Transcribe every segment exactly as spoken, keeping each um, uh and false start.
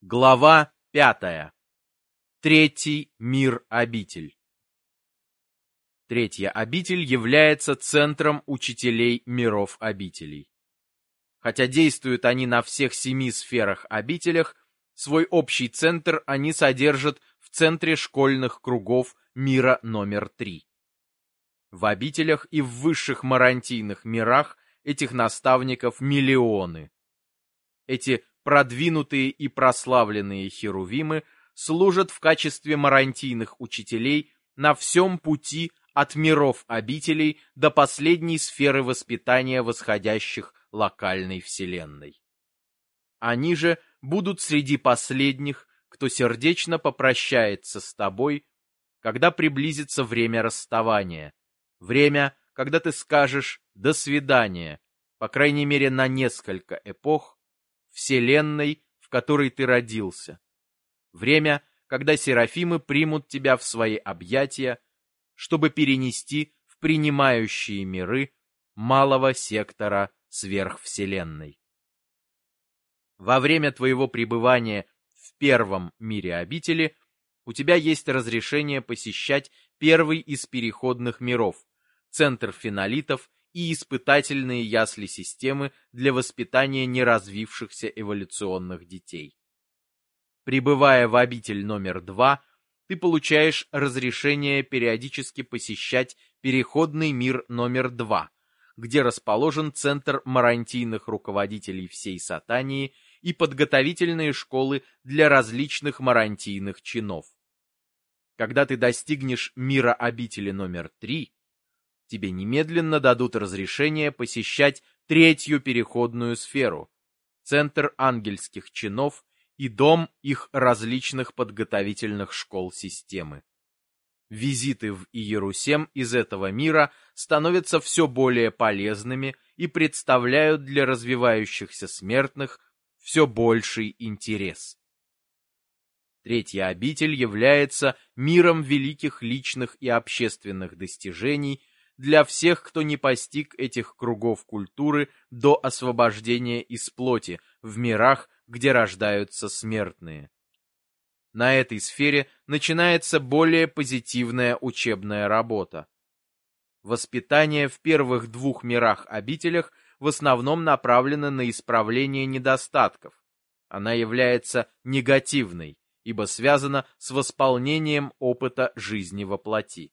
Глава пятая. Третий мир-обитель. Третья обитель является центром учителей миров-обителей. Хотя действуют они на всех семи сферах-обителях, свой общий центр они содержат в центре школьных кругов мира номер три. В обителях и в высших марантийных мирах этих наставников миллионы. Эти продвинутые и прославленные херувимы служат в качестве марантийных учителей на всем пути от миров обителей до последней сферы воспитания восходящих локальной вселенной. Они же будут среди последних, кто сердечно попрощается с тобой, когда приблизится время расставания, время, когда ты скажешь «до свидания», по крайней мере на несколько эпох, вселенной, в которой ты родился. Время, когда серафимы примут тебя в свои объятия, чтобы перенести в принимающие миры малого сектора сверхвселенной. Во время твоего пребывания в первом мире обители у тебя есть разрешение посещать первый из переходных миров, центр фенолитов и испытательные ясли системы для воспитания неразвившихся эволюционных детей. Прибывая в обитель номер два, ты получаешь разрешение периодически посещать переходный мир номер два, где расположен центр марантийных руководителей всей Сатании и подготовительные школы для различных марантийных чинов. Когда ты достигнешь мира обители номер три, тебе немедленно дадут разрешение посещать третью переходную сферу, центр ангельских чинов и дом их различных подготовительных школ системы. Визиты в Иерусалим из этого мира становятся все более полезными и представляют для развивающихся смертных все больший интерес. Третья обитель является миром великих личных и общественных достижений для всех, кто не постиг этих кругов культуры до освобождения из плоти в мирах, где рождаются смертные. На этой сфере начинается более позитивная учебная работа. Воспитание в первых двух мирах-обителях в основном направлено на исправление недостатков. Она является негативной, ибо связана с восполнением опыта жизни во плоти.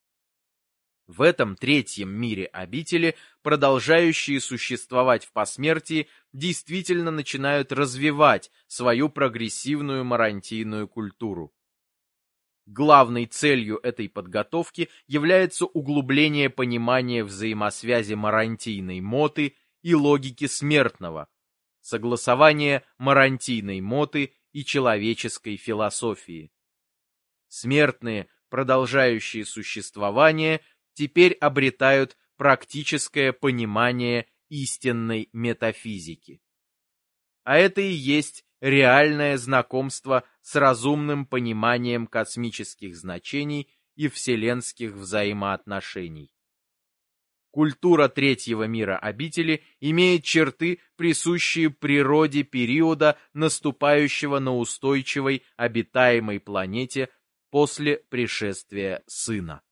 В этом третьем мире обители, продолжающие существовать в посмертии, действительно начинают развивать свою прогрессивную марантийную культуру. Главной целью этой подготовки является углубление понимания взаимосвязи марантийной моты и логики смертного, согласование марантийной моты и человеческой философии. Смертные, продолжающие существование, теперь обретают практическое понимание истинной метафизики. А это и есть реальное знакомство с разумным пониманием космических значений и вселенских взаимоотношений. Культура третьего мира обители имеет черты, присущие природе периода, наступающего на устойчивой обитаемой планете после пришествия Сына.